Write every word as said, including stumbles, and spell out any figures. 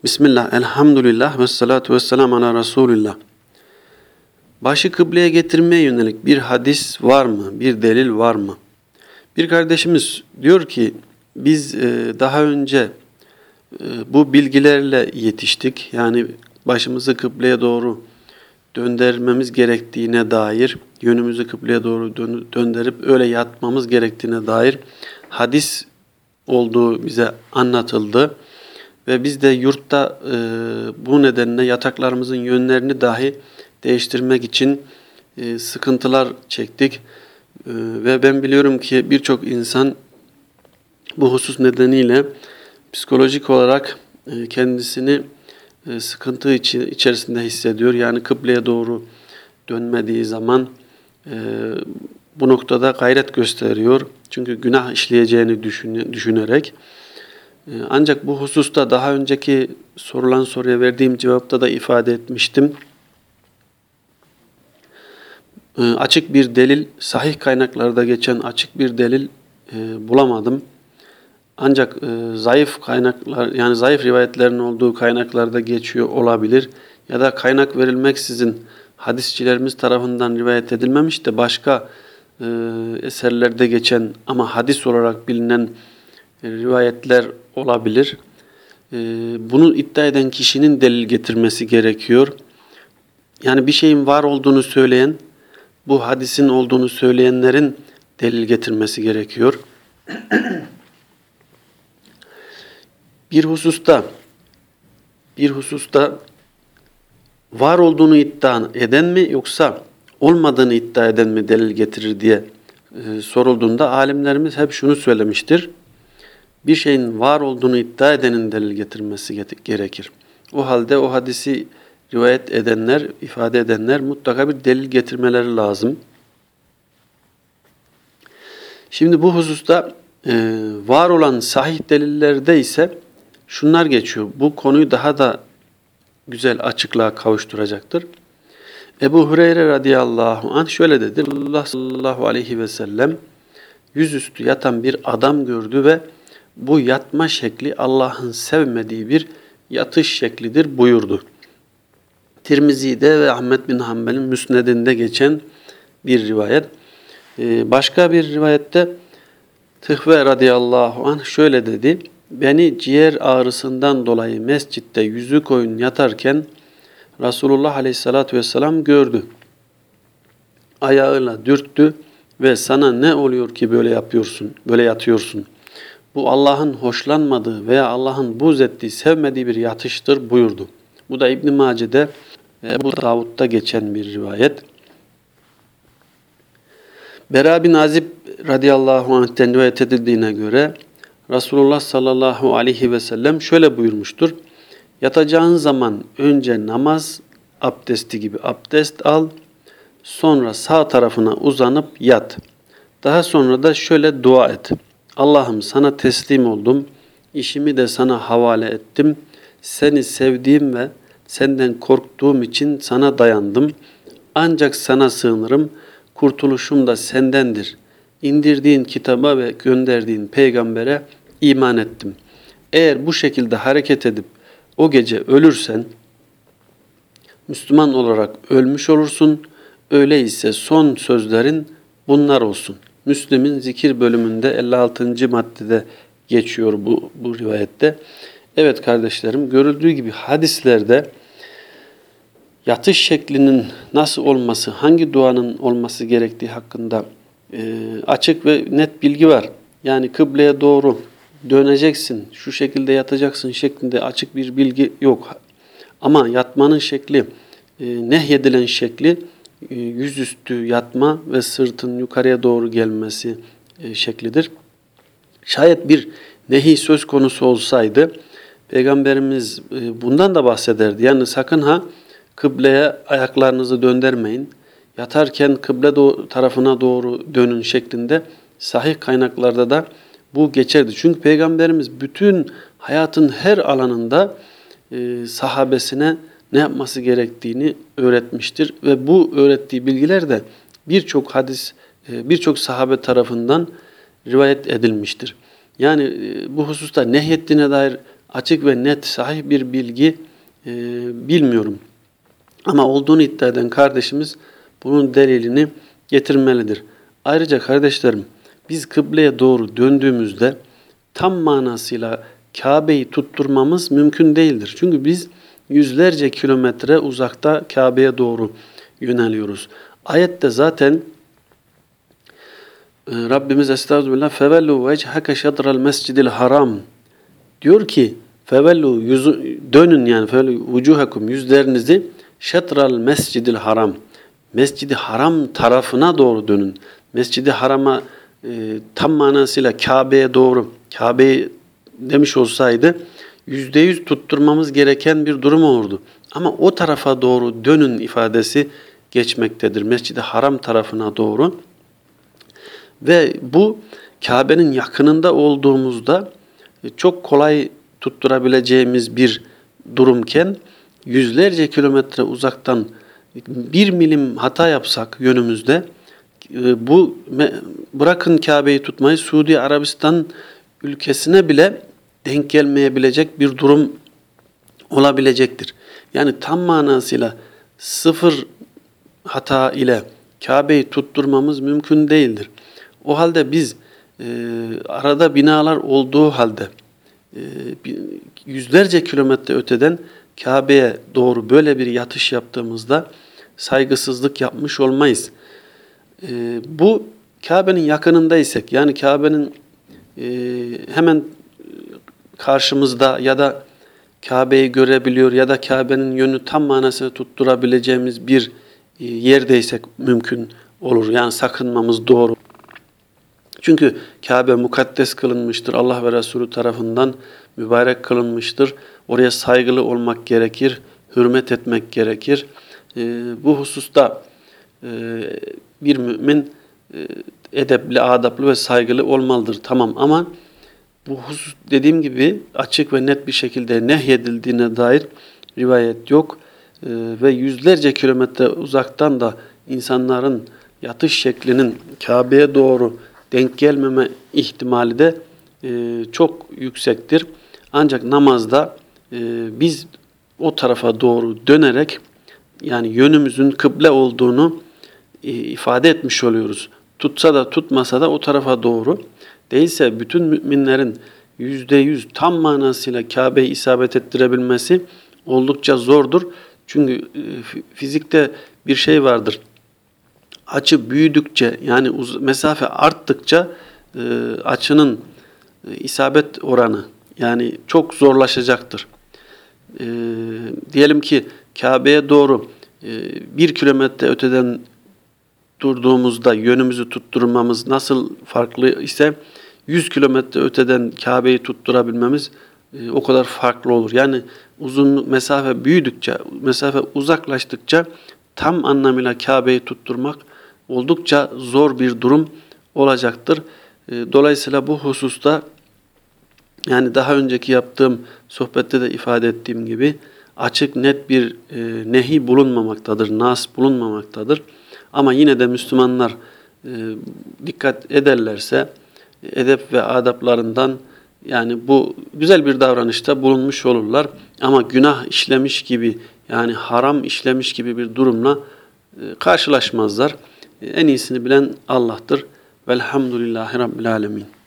Bismillah, elhamdülillah ve salatu ve selamu ala Resulillah. Başı kıbleye getirmeye yönelik bir hadis var mı? Bir delil var mı? Bir kardeşimiz diyor ki biz daha önce bu bilgilerle yetiştik. Yani başımızı kıbleye doğru döndürmemiz gerektiğine dair, yönümüzü kıbleye doğru döndürüp öyle yatmamız gerektiğine dair hadis olduğu bize anlatıldı. Ve biz de yurtta e, bu nedenle yataklarımızın yönlerini dahi değiştirmek için e, sıkıntılar çektik. E, ve ben biliyorum ki birçok insan bu husus nedeniyle psikolojik olarak e, kendisini e, sıkıntı içi, içerisinde hissediyor. Yani kıbleye doğru dönmediği zaman e, bu noktada gayret gösteriyor. Çünkü günah işleyeceğini düşün, düşünerek. Ancak bu hususta daha önceki sorulan soruya verdiğim cevapta da ifade etmiştim. Açık bir delil, sahih kaynaklarda geçen açık bir delil e, bulamadım. Ancak e, zayıf kaynaklar, yani zayıf rivayetlerin olduğu kaynaklarda geçiyor olabilir. Ya da kaynak verilmeksizin hadisçilerimiz tarafından rivayet edilmemiş de başka e, eserlerde geçen ama hadis olarak bilinen rivayetler olabilir. Bunu iddia eden kişinin delil getirmesi gerekiyor. Yani bir şeyin var olduğunu söyleyen, bu hadisin olduğunu söyleyenlerin delil getirmesi gerekiyor. Bir hususta, bir hususta var olduğunu iddia eden mi yoksa olmadığını iddia eden mi delil getirir diye sorulduğunda alimlerimiz hep şunu söylemiştir. Bir şeyin var olduğunu iddia edenin delil getirmesi gerekir. O halde o hadisi rivayet edenler, ifade edenler mutlaka bir delil getirmeleri lazım. Şimdi bu hususta e, var olan sahih delillerde ise şunlar geçiyor. Bu konuyu daha da güzel açıklığa kavuşturacaktır. Ebu Hureyre radıyallahu anh şöyle dedi. Allah sallallahu aleyhi ve sellem yüzüstü yatan bir adam gördü ve bu yatma şekli Allah'ın sevmediği bir yatış şeklidir buyurdu. Tirmizi'de ve Ahmed bin Hanbel'in müsnedinde geçen bir rivayet. Ee, başka bir rivayette Tıhve radıyallahu anh şöyle dedi. Beni ciğer ağrısından dolayı mescitte yüzü koyun yatarken Resulullah aleyhissalatü vesselam gördü. Ayağıyla dürttü ve sana ne oluyor ki böyle yapıyorsun, böyle yatıyorsun? Bu Allah'ın hoşlanmadığı veya Allah'ın buğz ettiği, sevmediği bir yatıştır buyurdu. Bu da İbn-i Mace'de ve Ebu Davud'da geçen bir rivayet. Bera bin Azib radıyallahu anh'ten rivayet edildiğine göre Resulullah sallallahu aleyhi ve sellem şöyle buyurmuştur. Yatacağın zaman önce namaz abdesti gibi abdest al, sonra sağ tarafına uzanıp yat. Daha sonra da şöyle dua et. Allah'ım sana teslim oldum, işimi de sana havale ettim. Seni sevdiğim ve senden korktuğum için sana dayandım. Ancak sana sığınırım, kurtuluşum da sendendir. İndirdiğin kitaba ve gönderdiğin peygambere iman ettim. Eğer bu şekilde hareket edip o gece ölürsen, Müslüman olarak ölmüş olursun. Öyleyse son sözlerin bunlar olsun. Müslim'in zikir bölümünde elli altıncı maddede geçiyor bu, bu rivayette. Evet kardeşlerim, görüldüğü gibi hadislerde yatış şeklinin nasıl olması, hangi duanın olması gerektiği hakkında e, açık ve net bilgi var. Yani kıbleye doğru döneceksin, şu şekilde yatacaksın şeklinde açık bir bilgi yok. Ama yatmanın şekli, e, nehyedilen şekli yüzüstü yatma ve sırtın yukarıya doğru gelmesi şeklidir. Şayet bir nehi söz konusu olsaydı Peygamberimiz bundan da bahsederdi. Yani sakın ha kıbleye ayaklarınızı döndürmeyin. Yatarken kıble tarafına doğru dönün şeklinde sahih kaynaklarda da bu geçerdi. Çünkü Peygamberimiz bütün hayatın her alanında sahabesine ne yapması gerektiğini öğretmiştir ve bu öğrettiği bilgiler de birçok hadis, birçok sahabe tarafından rivayet edilmiştir. Yani bu hususta nehyettiğine dair açık ve net sahih bir bilgi e, bilmiyorum. Ama olduğunu iddia eden kardeşimiz bunun delilini getirmelidir. Ayrıca kardeşlerim, biz kıbleye doğru döndüğümüzde tam manasıyla Kabe'yi tutturmamız mümkün değildir. Çünkü biz yüzlerce kilometre uzakta Kabe'ye doğru yöneliyoruz. Ayette zaten Rabbimiz Estağfirullah fevellu vechhake şadral mescidil haram diyor ki fevellu dönün yani fevellu vucuhakum yüzlerinizi şatral mescidil haram Mescidi Haram tarafına doğru dönün. Mescidi Haram'a e, tam manasıyla Kabe'ye doğru Kabe'yi demiş olsaydı yüzde yüz tutturmamız gereken bir durum olurdu. Ama o tarafa doğru dönün ifadesi geçmektedir. Mescid-i Haram tarafına doğru. Ve bu Kabe'nin yakınında olduğumuzda çok kolay tutturabileceğimiz bir durumken yüzlerce kilometre uzaktan bir milim hata yapsak yönümüzde bu bırakın Kabe'yi tutmayı Suudi Arabistan ülkesine bile denk gelmeyebilecek bir durum olabilecektir. Yani tam manasıyla sıfır hata ile Kabe'yi tutturmamız mümkün değildir. O halde biz e, arada binalar olduğu halde e, yüzlerce kilometre öteden Kabe'ye doğru böyle bir yatış yaptığımızda saygısızlık yapmış olmayız. E, bu Kabe'nin yakınındaysak yani Kabe'nin e, hemen karşımızda ya da Kabe'yi görebiliyor ya da Kabe'nin yönü tam manasıyla tutturabileceğimiz bir yerdeysek mümkün olur. Yani sakınmamız doğru. Çünkü Kabe mukaddes kılınmıştır. Allah ve Resulü tarafından mübarek kılınmıştır. Oraya saygılı olmak gerekir, hürmet etmek gerekir. E, bu hususta e, bir mümin e, edepli, adaplı ve saygılı olmalıdır. Tamam ama bu husus dediğim gibi açık ve net bir şekilde nehyedildiğine dair rivayet yok. E, ve yüzlerce kilometre uzaktan da insanların yatış şeklinin Kabe'ye doğru denk gelmeme ihtimali de e, çok yüksektir. Ancak namazda e, biz o tarafa doğru dönerek yani yönümüzün kıble olduğunu e, ifade etmiş oluyoruz. Tutsa da tutmasa da o tarafa doğru. Değilse bütün müminlerin yüzde yüz tam manasıyla Kabe'yi isabet ettirebilmesi oldukça zordur. Çünkü e, fizikte bir şey vardır. Açı büyüdükçe yani uz- mesafe arttıkça e, açının e, isabet oranı yani çok zorlaşacaktır. E, diyelim ki Kabe'ye doğru e, bir kilometre öteden durduğumuzda yönümüzü tutturmamız nasıl farklı ise yüz kilometre öteden Kabe'yi tutturabilmemiz e, o kadar farklı olur. Yani uzun mesafe büyüdükçe, mesafe uzaklaştıkça tam anlamıyla Kabe'yi tutturmak oldukça zor bir durum olacaktır. Dolayısıyla bu hususta yani daha önceki yaptığım sohbette de ifade ettiğim gibi açık net bir e, nehi bulunmamaktadır, nas bulunmamaktadır. Ama yine de Müslümanlar e, dikkat ederlerse edep ve adaplarından yani bu güzel bir davranışta bulunmuş olurlar. Ama günah işlemiş gibi yani haram işlemiş gibi bir durumla e, karşılaşmazlar. En iyisini bilen Allah'tır. Velhamdülillahi Rabbil Alemin.